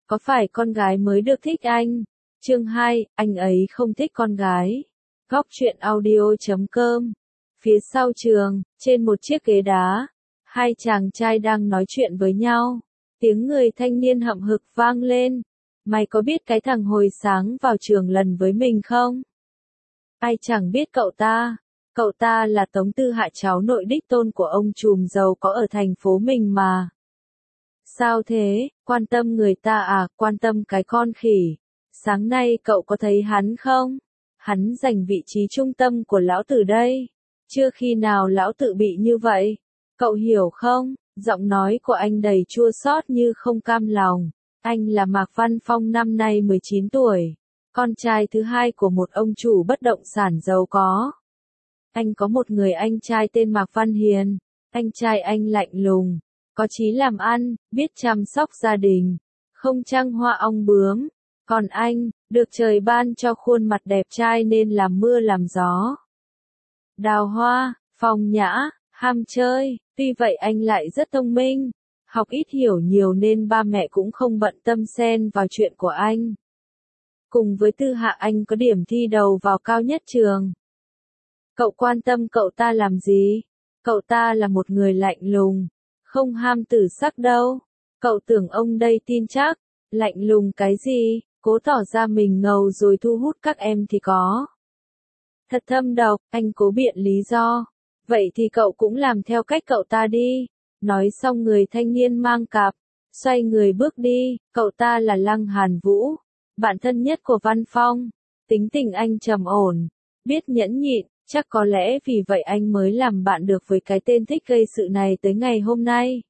Có phải con gái mới được thích anh? Chương 2, anh ấy không thích con gái. Góc truyện audio.com. Phía sau trường, trên một chiếc ghế đá, hai chàng trai đang nói chuyện với nhau. Tiếng người thanh niên hậm hực vang lên. Mày có biết cái thằng hồi sáng vào trường lần với mình không? Ai chẳng biết cậu ta. Cậu ta là Tống Tư Hạ, cháu nội đích tôn của ông trùm giàu có ở thành phố mình mà. Sao thế, quan tâm người ta à, quan tâm cái con khỉ. Sáng nay cậu có thấy hắn không? Hắn giành vị trí trung tâm của lão tử đây. Chưa khi nào lão tử bị như vậy. Cậu hiểu không? Giọng nói của anh đầy chua xót như không cam lòng. Anh là Mạc Văn Phong, năm nay 19 tuổi. Con trai thứ hai của một ông chủ bất động sản giàu có. Anh có một người anh trai tên Mạc Văn Hiền. Anh trai anh lạnh lùng, có chí làm ăn, biết chăm sóc gia đình, không trăng hoa ong bướm. Còn anh, được trời ban cho khuôn mặt đẹp trai nên làm mưa làm gió. Đào hoa, phong nhã, ham chơi, tuy vậy anh lại rất thông minh. Học ít hiểu nhiều nên ba mẹ cũng không bận tâm xen vào chuyện của anh. Cùng với Tư Hạ, anh có điểm thi đầu vào cao nhất trường. Cậu quan tâm cậu ta làm gì? Cậu ta là một người lạnh lùng, không ham tử sắc đâu. Cậu tưởng ông đây tin chắc. Lạnh lùng cái gì, cố tỏ ra mình ngầu rồi thu hút các em thì có. Thật thâm độc, anh cố biện lý do. Vậy thì cậu cũng làm theo cách cậu ta đi. Nói xong người thanh niên mang cặp, xoay người bước đi. Cậu ta là Lăng Hàn Vũ, bạn thân nhất của Văn Phong. Tính tình anh trầm ổn, biết nhẫn nhịn. Chắc có lẽ vì vậy anh mới làm bạn được với cái tên thích gây sự này tới ngày hôm nay.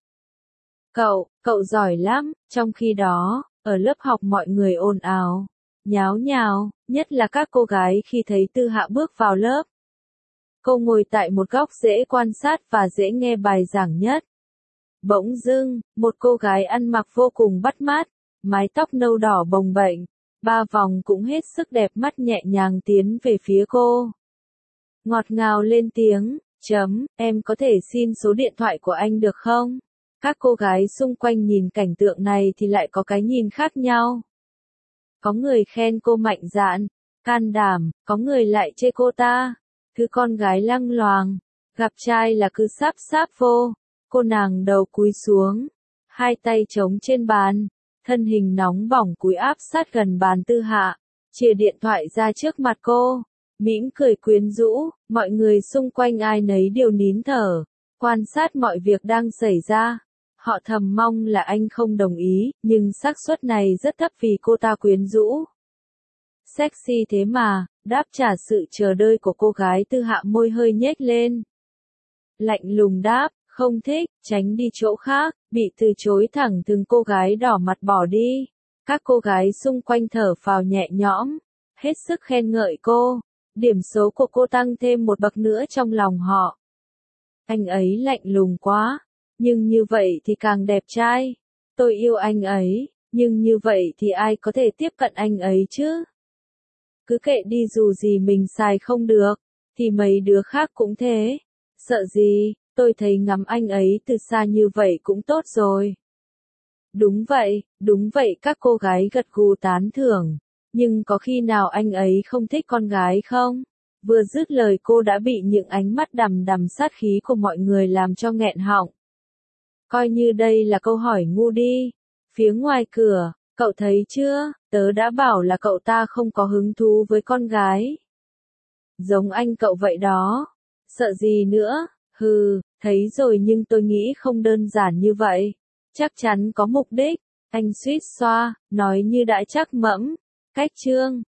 Cậu giỏi lắm. Trong khi đó, ở lớp học mọi người ồn ào, nháo nhào, nhất là các cô gái khi thấy Tư Hạ bước vào lớp. Cô ngồi tại một góc dễ quan sát và dễ nghe bài giảng nhất. Bỗng dưng, một cô gái ăn mặc vô cùng bắt mắt, mái tóc nâu đỏ bồng bềnh, ba vòng cũng hết sức đẹp mắt nhẹ nhàng tiến về phía cô. Ngọt ngào lên tiếng, em có thể xin số điện thoại của anh được không? Các cô gái xung quanh nhìn cảnh tượng này thì lại có cái nhìn khác nhau. Có người khen cô mạnh dạn, can đảm, có người lại chê cô ta. Thứ con gái lăng loàng, gặp trai là cứ sáp vô. Cô nàng đầu cúi xuống, hai tay chống trên bàn, thân hình nóng bỏng cúi áp sát gần bàn Tư Hạ, chìa điện thoại ra trước mặt cô. Mỉm cười quyến rũ, mọi người xung quanh ai nấy đều nín thở, quan sát mọi việc đang xảy ra. Họ thầm mong là anh không đồng ý, nhưng xác suất này rất thấp vì cô ta quyến rũ. Sexy thế mà, đáp trả sự chờ đợi của cô gái Tư Hạ, môi hơi nhếch lên. Lạnh lùng đáp, không thích, tránh đi chỗ khác. Bị từ chối thẳng thừng, cô gái đỏ mặt bỏ đi. Các cô gái xung quanh thở phào nhẹ nhõm, hết sức khen ngợi cô. Điểm số của cô tăng thêm một bậc nữa trong lòng họ. Anh ấy lạnh lùng quá, nhưng như vậy thì càng đẹp trai. Tôi yêu anh ấy, nhưng như vậy thì ai có thể tiếp cận anh ấy chứ? Cứ kệ đi, dù gì mình xài không được, thì mấy đứa khác cũng thế. Sợ gì, tôi thấy ngắm anh ấy từ xa như vậy cũng tốt rồi. Đúng vậy, các cô gái gật gù tán thưởng. Nhưng có khi nào anh ấy không thích con gái không? Vừa dứt lời cô đã bị những ánh mắt đằm đằm sát khí của mọi người làm cho nghẹn họng. Coi như đây là câu hỏi ngu đi. Phía ngoài cửa, cậu thấy chưa, tớ đã bảo là cậu ta không có hứng thú với con gái. Giống anh cậu vậy đó. Sợ gì nữa, thấy rồi, nhưng tôi nghĩ không đơn giản như vậy. Chắc chắn có mục đích. Anh suýt xoa, nói như đã chắc mẫm. Cách chương